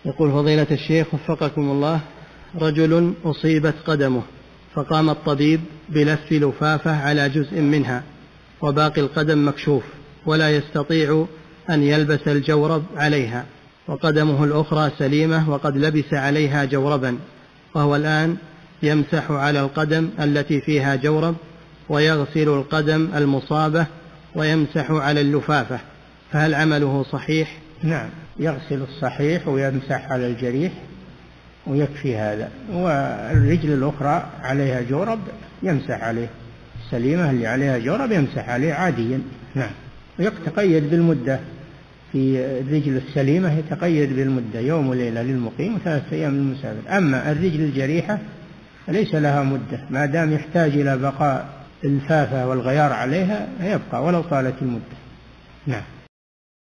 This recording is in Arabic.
يقول فضيلة الشيخ وفقكم الله، رجل أصيبت قدمه فقام الطبيب بلف لفافة على جزء منها وباقي القدم مكشوف ولا يستطيع أن يلبس الجورب عليها، وقدمه الأخرى سليمة وقد لبس عليها جوربا، وهو الآن يمسح على القدم التي فيها جورب ويغسل القدم المصابة ويمسح على اللفافة، فهل عمله صحيح؟ نعم، يغسل الصحيح ويمسح على الجريح ويكفي هذا، والرجل الأخرى عليها جورب يمسح عليه، السليمة اللي عليها جورب يمسح عليه عاديا. نعم، ويتقيد بالمدة، في الرجل السليمة يتقيد بالمدة، يوم وليلة للمقيم و3 أيام للمسافر. أما الرجل الجريحة ليس لها مدة، ما دام يحتاج إلى بقاء الفافة والغيار عليها يبقى ولو طالت المدة. نعم.